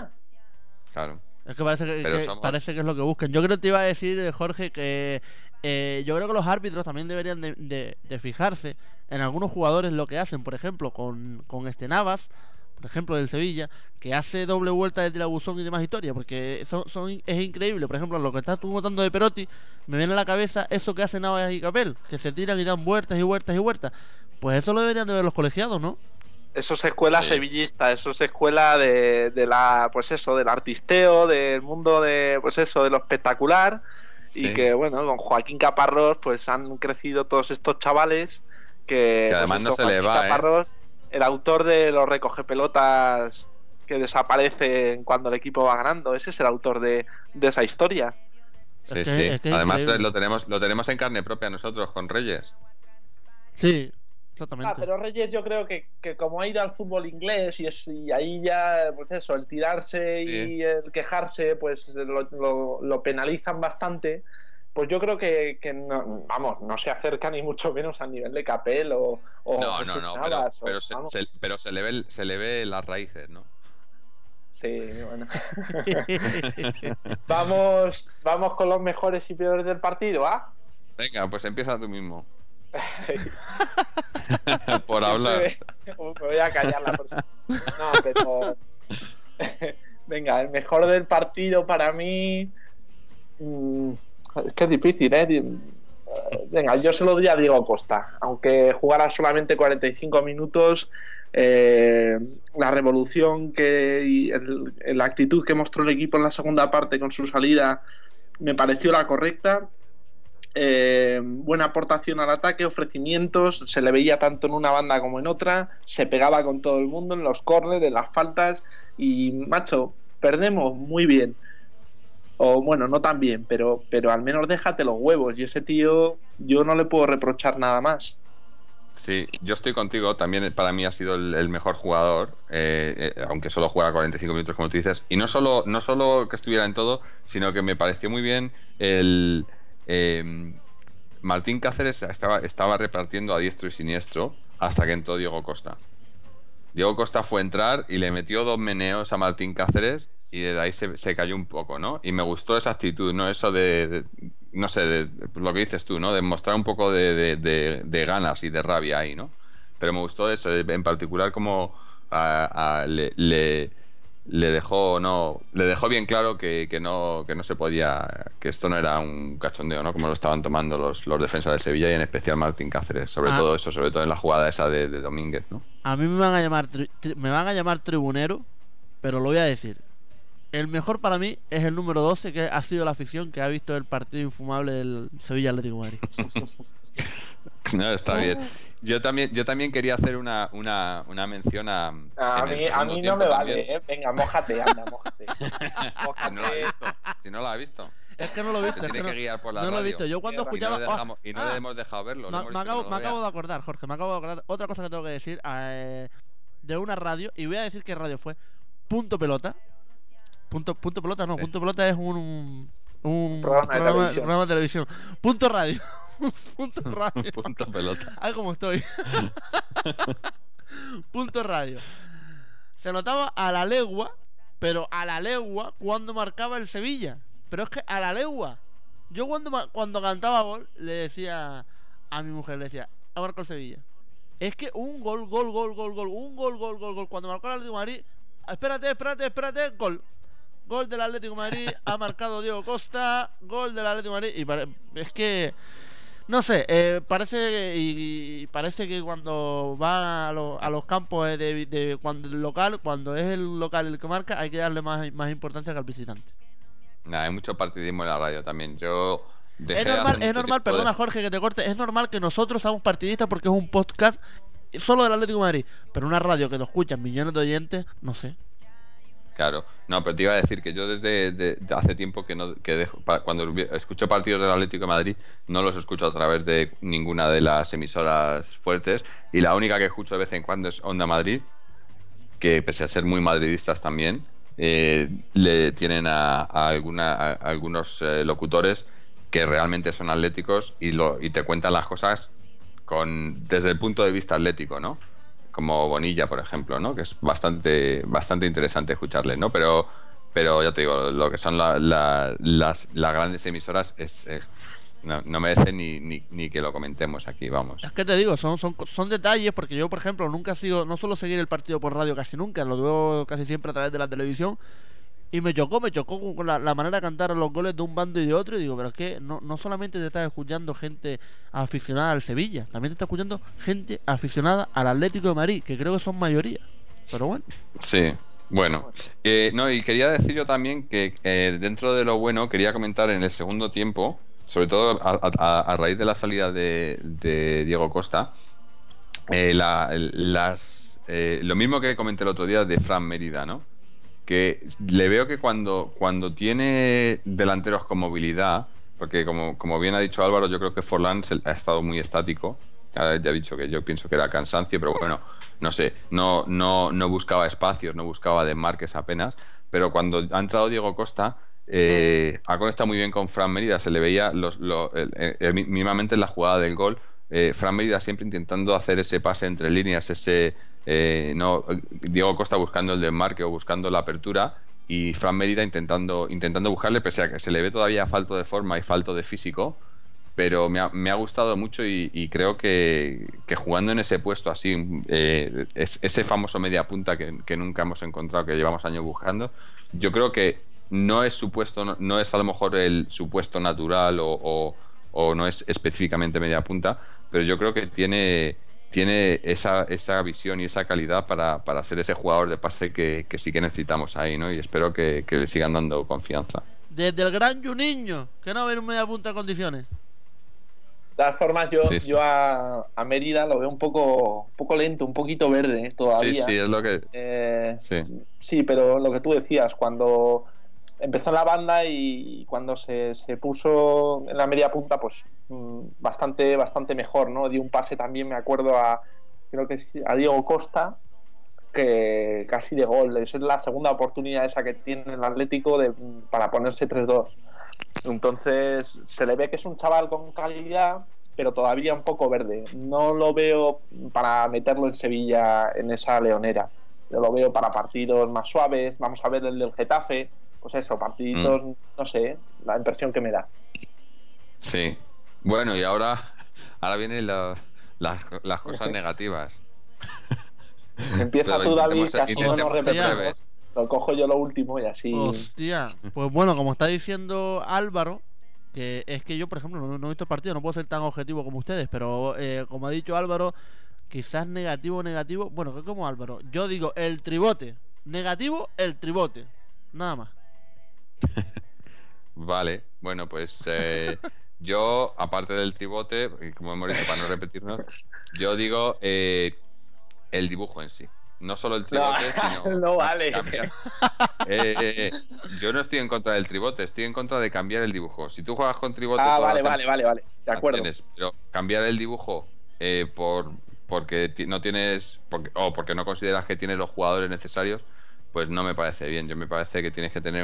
Es que parece que es lo que buscan. Yo creo que te iba a decir, Jorge, que yo creo que los árbitros también deberían de fijarse en algunos jugadores lo que hacen, por ejemplo, con Navas, por ejemplo, del Sevilla, que hace doble vuelta de tirabuzón y demás historias, porque es increíble. Por ejemplo, lo que estás tú contando de Perotti, me viene a la cabeza eso que hacen Navas y Capel, que se tiran y dan vueltas y vueltas y vueltas. Pues eso lo deberían de ver los colegiados, ¿no? Eso es escuela sevillista, eso es escuela de la, pues eso, del artisteo, del mundo de, pues eso, de lo espectacular. Sí. Y que bueno, con Joaquín Caparrós pues han crecido todos estos chavales que además pues eso, no se le va, Caparrós, el autor de los recogepelotas que desaparecen cuando el equipo va ganando, ese es el autor de esa historia. Sí, es que además lo tenemos en carne propia nosotros con Reyes. Sí, exactamente. Pero Reyes yo creo que como ha ido al fútbol inglés y ahí ya, pues eso, el tirarse y el quejarse, pues lo penalizan bastante. Pues yo creo que no, vamos, no se acerca ni mucho menos al nivel de Capel o Navas, pero se le ve las raíces, ¿no? Sí, bueno. vamos con los mejores y peores del partido, ¿ah? Venga, pues empieza tú mismo. Por hablar. Me voy a callar la próxima. No, pero venga, el mejor del partido para mí es que es difícil, venga, yo se lo doy a Diego Costa, aunque jugara solamente 45 minutos. La revolución y la actitud que mostró el equipo en la segunda parte con su salida me pareció la correcta. Buena aportación al ataque, ofrecimientos, se le veía tanto en una banda como en otra, se pegaba con todo el mundo en los córneres, en las faltas y macho, perdemos muy bien, o bueno, no tan bien, pero al menos déjate los huevos, y ese tío yo no le puedo reprochar nada más. Sí, yo estoy contigo, también para mí ha sido el mejor jugador, aunque solo juega 45 minutos como tú dices, y no solo que estuviera en todo, sino que me pareció muy bien Martín Cáceres estaba repartiendo a diestro y siniestro hasta que entró Diego Costa. Diego Costa fue a entrar y le metió 2 meneos a Martín Cáceres y de ahí se cayó un poco, ¿no? Y me gustó esa actitud, ¿no? Eso no sé, de lo que dices tú, ¿no? De mostrar un poco de ganas y de rabia ahí, ¿no? Pero me gustó eso, en particular como le dejó bien claro que no se podía, que esto no era un cachondeo, ¿no? Como lo estaban tomando los defensas del Sevilla y en especial Martín Cáceres, sobre todo en la jugada esa de Domínguez, ¿no? A mí me van a llamar tribunero, pero lo voy a decir. El mejor para mí es el número 12, que ha sido la afición que ha visto el partido infumable del Sevilla Atlético de Madrid. No, está bien. yo también quería hacer una mención a. A en el mí segundo no me tiempo vale, también. Venga, mójate, anda, mójate. Si no la ha visto. Si no la ha visto. Es que no lo he visto. Se Es tiene que que guiar por la no lo he radio. visto. Yo cuando Y no escuchaba. le dejamos- y no le ah, hemos dejado verlo. le hemos dicho que no lo me acabo vea. de acordar, Jorge. Me acabo de acordar. Otra cosa que tengo que decir de una radio. Y voy a decir qué radio fue. Punto Pelota. Punto Pelota, no. Sí. Punto Pelota es un Programa de televisión. de televisión. Punto Radio. Punto Radio. Punto pelota. Ay, como estoy. Punto Radio. Se notaba a la legua, pero a la legua cuando marcaba el Sevilla. Pero es que a la legua. Yo cuando cantaba gol le decía a mi mujer, le decía, ha marcado el Sevilla. Es que un gol. Cuando marcó el Atlético de Madrid, espérate, gol. Gol del Atlético de Madrid, ha marcado Diego Costa, gol del Atlético de Madrid. Y es que no sé, parece que cuando va a los campos cuando es el local el que marca, hay que darle más importancia que al visitante. Nada, hay mucho partidismo en la radio también. Yo dejé Es de hacer normal, mucho tiempo perdona Jorge que te corte, es normal que nosotros seamos partidistas porque es un podcast solo del Atlético de Madrid, pero una radio que lo escuchan millones de oyentes, no sé. Claro, no, pero te iba a decir que yo desde hace tiempo cuando escucho partidos del Atlético de Madrid no los escucho a través de ninguna de las emisoras fuertes, y la única que escucho de vez en cuando es Onda Madrid, que pese a ser muy madridistas también, le tienen a algunos locutores que realmente son atléticos y te cuentan las cosas desde el punto de vista atlético, ¿no? Como Bonilla, por ejemplo, ¿no? Que es bastante interesante escucharle, ¿no? Pero ya te digo, lo que son las grandes emisoras no merece ni que lo comentemos aquí, vamos. Es que te digo, son detalles, porque yo, por ejemplo, no suelo seguir el partido por radio casi nunca, lo veo casi siempre a través de la televisión. Y me chocó con la manera de cantar los goles de un bando y de otro. Y digo, pero es que no solamente te estás escuchando gente aficionada al Sevilla, también te estás escuchando gente aficionada al Atlético de Madrid, que creo que son mayoría. Pero bueno. Sí, bueno. No, y quería decir yo también que dentro de lo bueno, quería comentar en el segundo tiempo, sobre todo a raíz de la salida de Diego Costa, lo mismo que comenté el otro día de Fran Mérida, ¿no? Que le veo que cuando tiene delanteros con movilidad, porque como bien ha dicho Álvaro, yo creo que Forlán ha estado muy estático. Ya he dicho que yo pienso que era cansancio, pero bueno, no sé, no buscaba espacios, no buscaba desmarques apenas. Pero cuando ha entrado Diego Costa, ha conectado muy bien con Fran Mérida. Se le veía mínimamente en la jugada del gol, Fran Mérida siempre intentando hacer ese pase entre líneas, Diego Costa buscando el desmarque o buscando la apertura, y Fran Mérida intentando buscarle, pese a que se le ve todavía falto de forma y falto de físico. Pero me ha gustado mucho y creo que jugando en ese puesto así, ese famoso media punta que nunca hemos encontrado, que llevamos años buscando, yo creo que no es no es a lo mejor el puesto natural o no es específicamente media punta, pero yo creo que tiene esa visión y esa calidad para ser ese jugador de pase que sí que necesitamos ahí, ¿no? Y espero que le sigan dando confianza. Desde el gran Juninho, que no va a ver un media punta en condiciones. De todas formas, yo a Mérida lo veo un poco lento, un poquito verde todavía. Sí, es lo que... Sí, pero lo que tú decías, cuando empezó en la banda y cuando se puso en la media punta, pues bastante mejor, ¿no? Dio un pase también, me acuerdo, creo que a Diego Costa, que casi de gol. Esa es la segunda oportunidad esa que tiene el Atlético para ponerse 3-2. Entonces se le ve que es un chaval con calidad, pero todavía un poco verde. No lo veo para meterlo en Sevilla en esa leonera. Yo lo veo para partidos más suaves. Vamos a ver el del Getafe. Pues eso, partiditos, no sé, la impresión que me da. Sí. Bueno, y ahora vienen las cosas negativas. Empieza tú, David, que así no nos breve. repetimos. Lo cojo yo lo último y así. Hostia, pues bueno, como está diciendo Álvaro, que es que yo, por ejemplo, no he visto el partido, no puedo ser tan objetivo como ustedes, pero como ha dicho Álvaro, quizás negativo. Bueno, que como Álvaro, yo digo el tribote. Negativo, el tribote. Nada más. Vale, bueno, pues Yo, aparte del tribote, y como hemos dicho para no repetirnos, yo digo el dibujo en sí. No solo el No, tribote, sino no vale. cambiar. Yo no estoy en contra del tribote, estoy en contra de cambiar el dibujo. Si tú juegas con tribote, Ah, todas vale. las De acuerdo. pero cambiar el dibujo porque no tienes o porque no consideras que tienes los jugadores necesarios, pues no me parece bien. Yo me parece que tienes que tener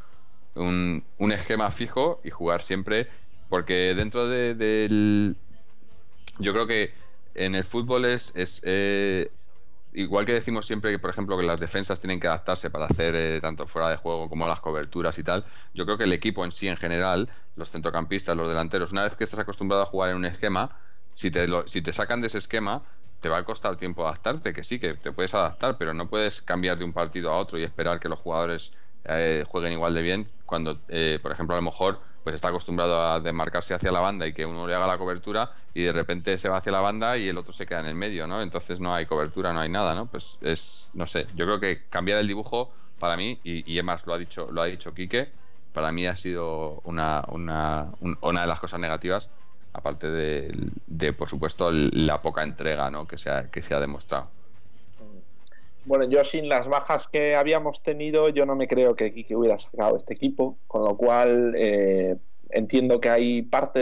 un esquema fijo y jugar siempre, porque dentro del yo creo que en el fútbol es igual que decimos siempre que, por ejemplo, que las defensas tienen que adaptarse para hacer tanto fuera de juego como las coberturas y tal. Yo creo que el equipo en sí, en general, los centrocampistas, los delanteros, una vez que estás acostumbrado a jugar en un esquema, si te sacan de ese esquema, te va a costar tiempo adaptarte, que sí, que te puedes adaptar, pero no puedes cambiar de un partido a otro y esperar que los jugadores jueguen igual de bien cuando, por ejemplo, a lo mejor pues está acostumbrado a desmarcarse hacia la banda y que uno le haga la cobertura y de repente se va hacia la banda y el otro se queda en el medio, ¿no? Entonces no hay cobertura, no hay nada, ¿no? Pues no sé, yo creo que cambiar el dibujo para mí, y además lo ha dicho Quique, para mí ha sido una de las cosas negativas, aparte de por supuesto la poca entrega, ¿no? que se ha demostrado. Bueno, yo sin las bajas que habíamos tenido, yo no me creo que Quique hubiera sacado este equipo, con lo cual entiendo que hay parte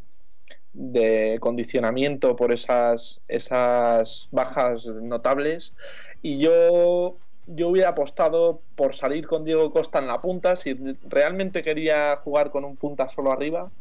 de condicionamiento por esas bajas notables, y yo hubiera apostado por salir con Diego Costa en la punta. Si realmente quería jugar con un punta solo arriba,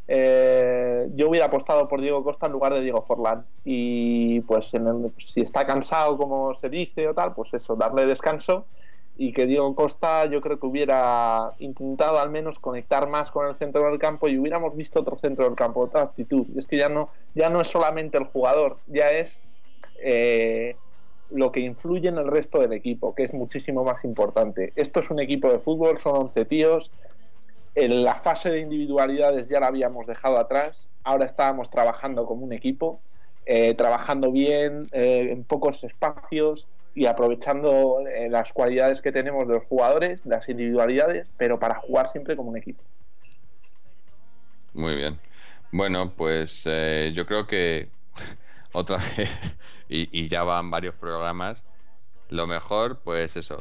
yo hubiera apostado por Diego Costa en lugar de Diego Forlán, y pues si está cansado, como se dice o tal, pues eso, darle descanso, y que Diego Costa yo creo que hubiera intentado al menos conectar más con el centro del campo y hubiéramos visto otro centro del campo, otra actitud. Y es que ya no es solamente el jugador, ya es lo que influye en el resto del equipo, que es muchísimo más importante. Esto es un equipo de fútbol, son 11 tíos. En la fase de individualidades ya la habíamos dejado atrás, ahora estábamos trabajando como un equipo, trabajando bien, en pocos espacios y aprovechando las cualidades que tenemos de los jugadores, las individualidades, pero para jugar siempre como un equipo. Muy bien. Bueno, pues yo creo que otra vez, y ya van varios programas, lo mejor, pues eso,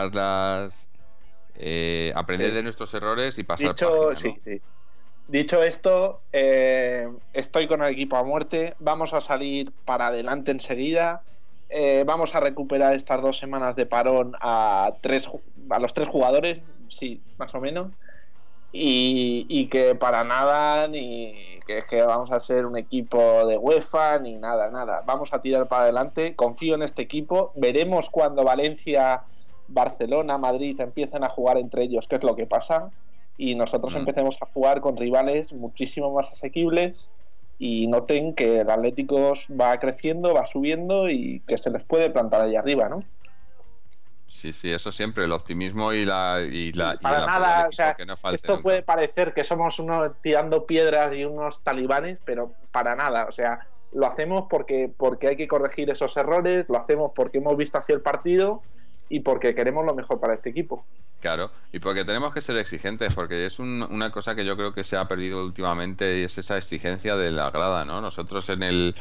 aprender de nuestros errores y pasar página, ¿no? Sí. Dicho esto, estoy con el equipo a muerte, vamos a salir para adelante enseguida, vamos a recuperar estas 2 semanas de parón a los 3 jugadores, sí, más o menos, y que para nada, ni que es que vamos a ser un equipo de UEFA, ni nada, vamos a tirar para adelante, confío en este equipo, veremos cuando Valencia, Barcelona, Madrid empiezan a jugar entre ellos qué es lo que pasa, y nosotros empecemos a jugar con rivales muchísimo más asequibles, y noten que el Atlético va creciendo, va subiendo y que se les puede plantar allá arriba, ¿no? Sí, eso siempre, el optimismo y para el nada, apoyo o sea, que no falte esto nunca. puede parecer que somos unos tirando piedras y unos talibanes, pero para nada, o sea, lo hacemos porque hay que corregir esos errores, lo hacemos porque hemos visto así el partido y porque queremos lo mejor para este equipo. Claro, y porque tenemos que ser exigentes, porque es una cosa que yo creo que se ha perdido últimamente, y es esa exigencia de la grada, ¿no? Nosotros en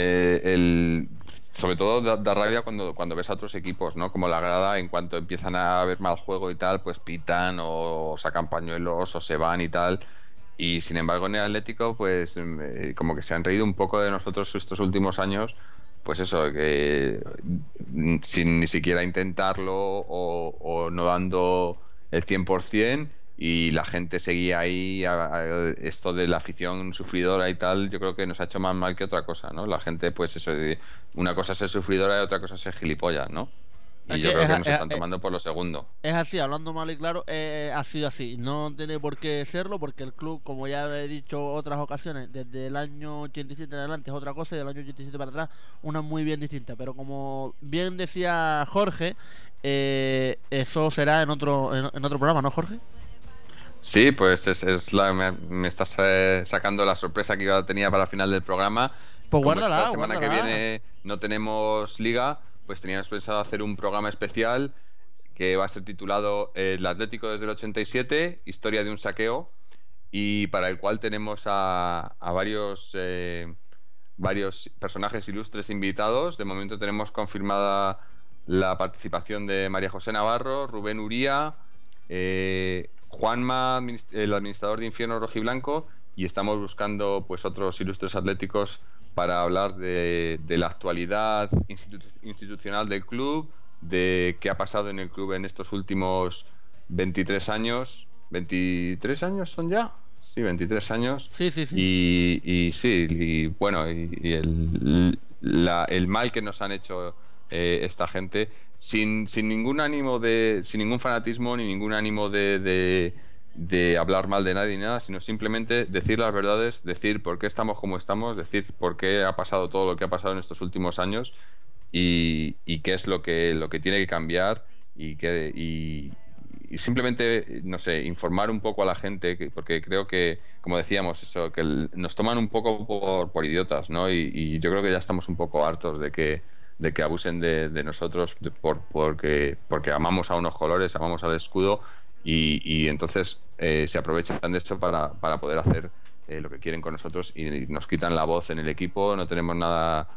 sobre todo da rabia cuando ves a otros equipos, ¿no? Como la grada, en cuanto empiezan a ver mal juego y tal, pues pitan o sacan pañuelos o se van y tal. Y sin embargo en el Atlético, pues como que se han reído un poco de nosotros estos últimos años, pues eso, que sin ni siquiera intentarlo o no dando el 100%, y la gente seguía ahí, esto de la afición sufridora y tal, yo creo que nos ha hecho más mal que otra cosa, ¿no? La gente, pues eso, una cosa es ser sufridora y otra cosa es ser gilipollas, ¿no? Y yo creo que nos están tomando por lo segundo. Es así, hablando mal y claro, ha sido así. No tiene por qué serlo, porque el club, como ya he dicho otras ocasiones, desde el año 87 en adelante es otra cosa, y del año 87 para atrás una muy bien distinta. Pero como bien decía Jorge, eso será en otro programa, ¿no, Jorge? Sí, pues me estás sacando la sorpresa que yo tenía para el final del programa. Pues Como guárdala, esta semana guárdala. que viene no tenemos liga, pues teníamos pensado hacer un programa especial que va a ser titulado El Atlético desde el 87, historia de un saqueo. y para el cual tenemos a varios personajes ilustres invitados. De momento tenemos confirmada la participación de María José Navarro, Rubén Uría, Juanma, el administrador de Infierno Rojiblanco, y estamos buscando pues otros ilustres atléticos para hablar de la actualidad institucional del club, de qué ha pasado en el club en estos últimos 23 años. ¿23 años son ya? Sí, 23 años. Sí. Y sí, y bueno, y el mal que nos han hecho esta gente, sin ningún ánimo sin ningún fanatismo ni ningún ánimo de hablar mal de nadie ni nada, sino simplemente decir las verdades, decir por qué estamos como estamos, decir por qué ha pasado todo lo que ha pasado en estos últimos años y qué es lo que tiene que cambiar y simplemente, no sé, informar un poco a la gente, porque creo que, como decíamos, eso, que nos toman un poco por idiotas, ¿no? Y yo creo que ya estamos un poco hartos de que abusen de nosotros porque amamos a unos colores, amamos al escudo y entonces se aprovechan de eso para poder hacer lo que quieren con nosotros y nos quitan la voz en el equipo, no tenemos nada...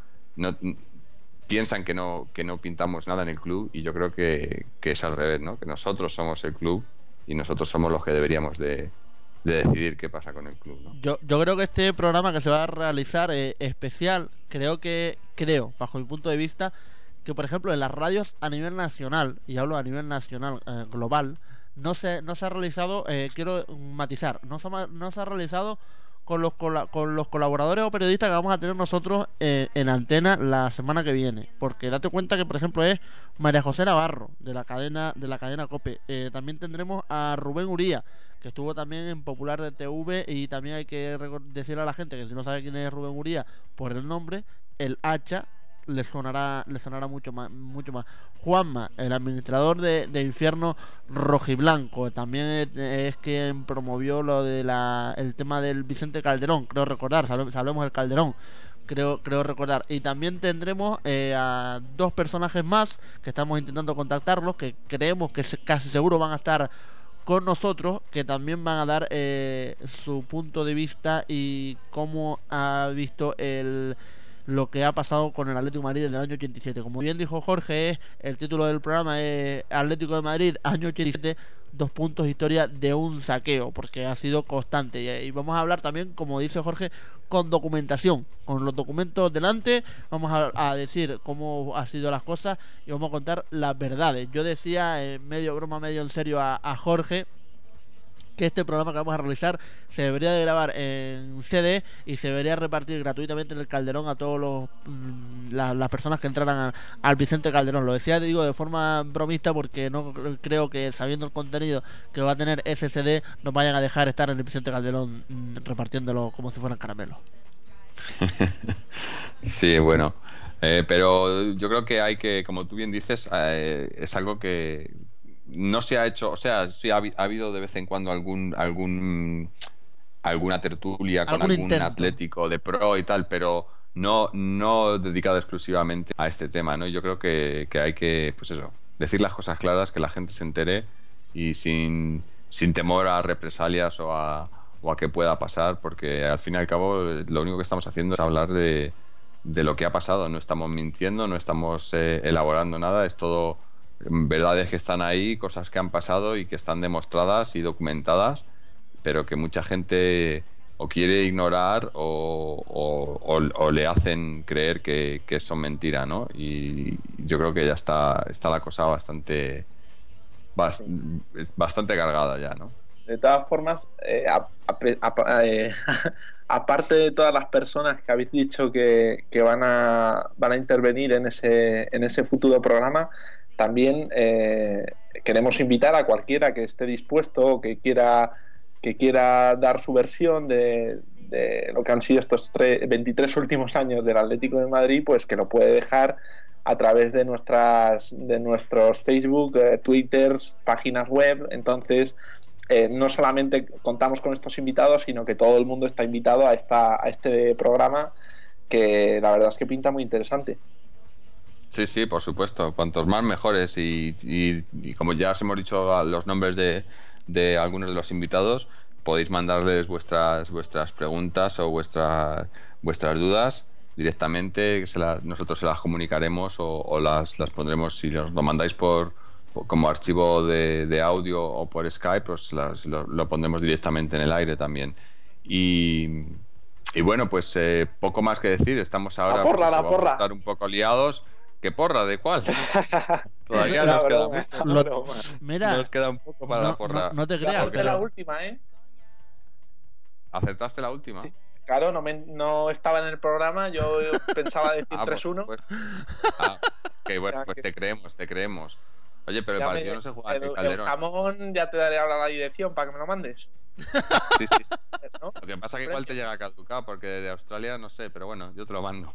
Piensan que no pintamos nada en el club y yo creo que es al revés, ¿no? Que nosotros somos el club y nosotros somos los que deberíamos de decidir qué pasa con el club, ¿no? Yo creo que este programa que se va a realizar especial, creo, bajo mi punto de vista, que por ejemplo en las radios a nivel nacional, y hablo a nivel nacional, global, no se ha realizado, quiero matizar, no se ha realizado con los colaboradores o periodistas que vamos a tener nosotros en antena la semana que viene, porque date cuenta que por ejemplo es María José Navarro de la cadena COPE. También tendremos a Rubén Uría, que estuvo también en Popular de TV, y también hay que decirle a la gente que si no sabe quién es Rubén Uría por el nombre, el hacha le sonará mucho más. Juanma, el administrador de Infierno Rojiblanco, también es quien promovió lo de el tema del Vicente Calderón, creo recordar, hablemos del Calderón, creo recordar. Y también tendremos a dos personajes más que estamos intentando contactarlos, que creemos que casi seguro van a estar con nosotros, que también van a dar su punto de vista y cómo ha visto lo que ha pasado con el Atlético de Madrid desde el año 87. Como bien dijo Jorge, el título del programa es Atlético de Madrid, año 87, 2 puntos, historia de un saqueo, porque ha sido constante. Y vamos a hablar también, como dice Jorge, con documentación, con los documentos delante, vamos a decir cómo han sido las cosas y vamos a contar las verdades. Yo decía, medio broma, medio en serio, a Jorge, que este programa que vamos a realizar se debería de grabar en CD y se debería repartir gratuitamente en el Calderón a todos las personas que entraran al Vicente Calderón. Lo decía, digo, de forma bromista, porque no creo que, sabiendo el contenido que va a tener ese CD, nos vayan a dejar estar en el Vicente Calderón repartiéndolo como si fueran caramelos. Sí, bueno, pero yo creo que hay que, como tú bien dices, es algo que no se ha hecho, o sea, sí ha habido de vez en cuando alguna tertulia con algún intento atlético de pro y tal, pero no dedicado exclusivamente a este tema, ¿no? Yo creo que hay que, pues eso, decir las cosas claras, que la gente se entere y sin temor a represalias o a qué pueda pasar, porque al fin y al cabo lo único que estamos haciendo es hablar de lo que ha pasado. No estamos mintiendo, no estamos elaborando nada, es todo verdades que están ahí, cosas que han pasado y que están demostradas y documentadas, pero que mucha gente o quiere ignorar o le hacen creer que son mentira, ¿no? Y yo creo que ya está la cosa bastante cargada ya, ¿no? De todas formas, aparte de todas las personas que habéis dicho que van a intervenir en ese futuro programa, también queremos invitar a cualquiera que esté dispuesto o que quiera dar su versión de lo que han sido estos 23 últimos años del Atlético de Madrid, pues que lo puede dejar a través de nuestros Facebook, Twitters, páginas web. Entonces, no solamente contamos con estos invitados, sino que todo el mundo está invitado a este programa, que la verdad es que pinta muy interesante. Sí, por supuesto. Cuantos más mejores. Y como ya os hemos dicho los nombres de algunos de los invitados, podéis mandarles vuestras preguntas o vuestras dudas directamente, nosotros se las comunicaremos o las pondremos, si os lo mandáis como archivo de audio o por Skype, pues lo pondremos directamente en el aire también. Y bueno, pues poco más que decir. Estamos ahora vamos a estar un poco liados. ¿Qué porra? ¿De cuál? Todavía nos queda mucho. Mira, Nos queda un poco para la porra. No te creas. Acerté la última, ¿eh? ¿Acertaste la última? Sí. Claro, no estaba en el programa. Yo pensaba decir 3-1. Bueno, pues te creemos. Oye, pero el partido no se juega aquí en Calderón. El jamón ya te daré ahora la dirección para que me lo mandes. Sí. ¿No? Lo que pasa es que igual te llega caducado, porque de Australia no sé, pero bueno, yo te lo mando.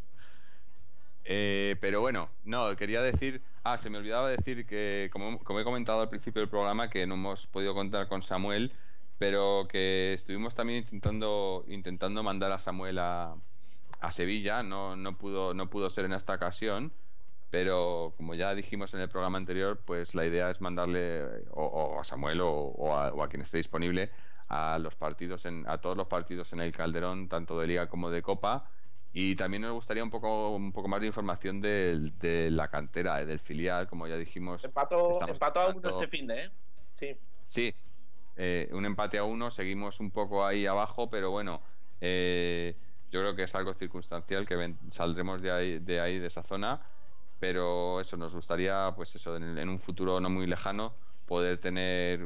Pero bueno, no, quería decir... se me olvidaba decir que, como he comentado al principio del programa, que no hemos podido contar con Samuel, pero que estuvimos también intentando mandar a Samuel a Sevilla. No pudo ser en esta ocasión, pero como ya dijimos en el programa anterior, pues la idea es mandarle o a Samuel o a quien esté disponible a todos los partidos en el Calderón, tanto de Liga como de Copa. Y también nos gustaría un poco más de información de la cantera, del filial, como ya dijimos. Empató a 1 este finde, ¿eh? Sí, un empate a 1, seguimos un poco ahí abajo, pero bueno, yo creo que es algo circunstancial, que saldremos de ahí, de esa zona, pero eso, nos gustaría, pues eso, en un futuro no muy lejano, poder tener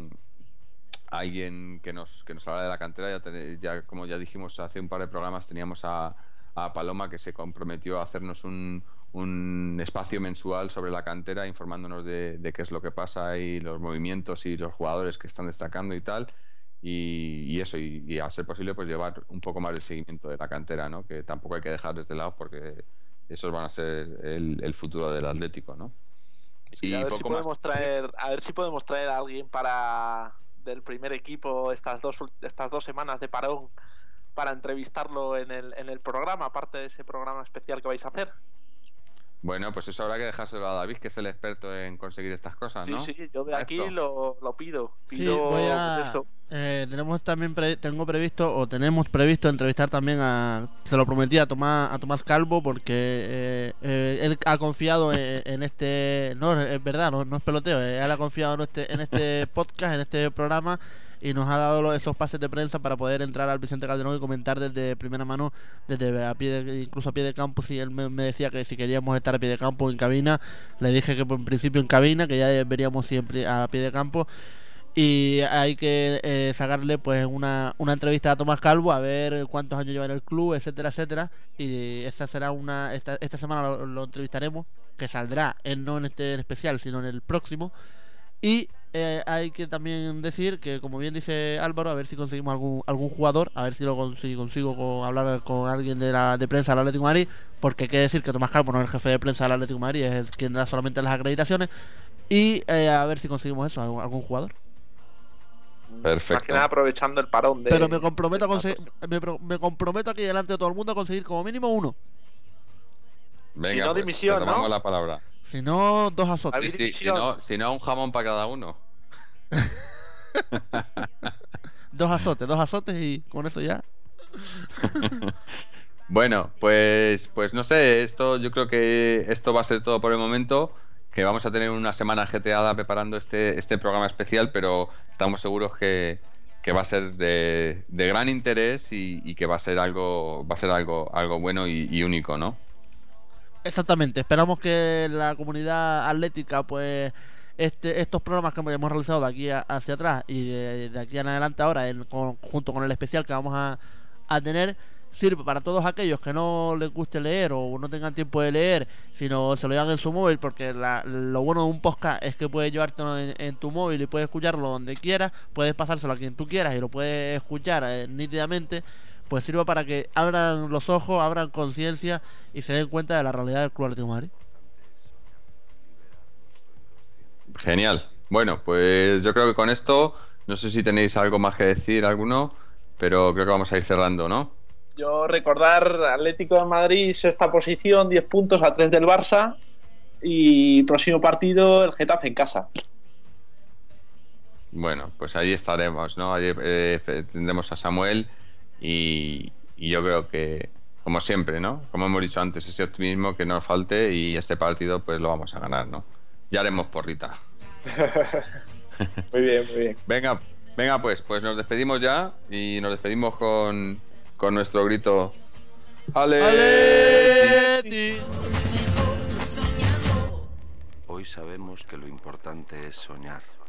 alguien que nos habla de la cantera. Ya como ya dijimos hace un par de programas, teníamos a Paloma, que se comprometió a hacernos un espacio mensual sobre la cantera, informándonos de qué es lo que pasa y los movimientos y los jugadores que están destacando y tal, y eso, y a ser posible pues llevar un poco más de seguimiento de la cantera, ¿no? Que tampoco hay que dejarles de lado, porque esos van a ser el futuro del Atlético, ¿no? Sí, y a ver si podemos traer a alguien del primer equipo estas dos semanas de parón, para entrevistarlo en el programa, aparte de ese programa especial que vais a hacer. Bueno, pues eso habrá que dejárselo a David, que es el experto en conseguir estas cosas, ¿no? Sí, yo de aquí lo pido. Sí, eso. Tenemos previsto entrevistar también se lo prometí a Tomás Calvo, porque él ha confiado en este... No, es verdad, no es peloteo. Él ha confiado en este podcast, en este programa, y nos ha dado esos pases de prensa para poder entrar al Vicente Calderón y comentar desde primera mano, incluso a pie de campo. Si él me decía que si queríamos estar a pie de campo en cabina, le dije que en principio en cabina, que ya veríamos siempre a pie de campo. Y hay que sacarle pues una entrevista a Tomás Calvo, a ver cuántos años lleva en el club, etcétera. Y esta será esta semana lo entrevistaremos, que saldrá no en este especial, sino en el próximo. Y hay que también decir que, como bien dice Álvaro, a ver si conseguimos algún jugador, a ver si consigo hablar con alguien de prensa del Atlético de Madrid, porque hay que decir que Tomás Calvo no es el jefe de prensa del Atlético de Madrid, es quien da solamente las acreditaciones. Y a ver si conseguimos eso, algún jugador. Perfecto. Más que nada aprovechando el parón Pero me comprometo me comprometo aquí delante de todo el mundo a conseguir como mínimo uno. Venga, si no, dimisión, te tomamos la palabra. Si no, 2 azotes. Si no, un jamón para cada uno. 2 azotes y con eso ya. Bueno, pues no sé, yo creo que esto va a ser todo por el momento, que vamos a tener una semana ajetreada preparando este programa especial, pero estamos seguros que va a ser de gran interés y que va a ser algo bueno y único, ¿no? Exactamente, esperamos que la comunidad atlética, pues estos programas que hemos realizado de aquí hacia atrás y de aquí en adelante ahora, junto con el especial que vamos a tener, sirve para todos aquellos que no les guste leer o no tengan tiempo de leer, sino se lo llevan en su móvil, porque lo bueno de un podcast es que puedes llevártelo en tu móvil y puedes escucharlo donde quieras, puedes pasárselo a quien tú quieras y lo puedes escuchar nítidamente. Pues sirva para que abran los ojos, abran conciencia y se den cuenta de la realidad del Club Atlético de Madrid. Genial. Bueno, pues yo creo que con esto, no sé si tenéis algo más que decir alguno, pero creo que vamos a ir cerrando, ¿no? Yo recordar Atlético de Madrid, 6ª posición, 10 puntos a 3 del Barça, y próximo partido el Getafe en casa. bueno, pues ahí estaremos, ¿no? Ahí, tendremos a Samuel y yo creo que, como siempre, ¿no? Como hemos dicho antes, ese optimismo que no nos falte y este partido pues lo vamos a ganar, ¿no? Ya haremos porrita. Muy bien, muy bien. Venga, pues nos despedimos ya y nos despedimos con nuestro grito. ¡Ale! ¡Aleti! Hoy sabemos que lo importante es soñar.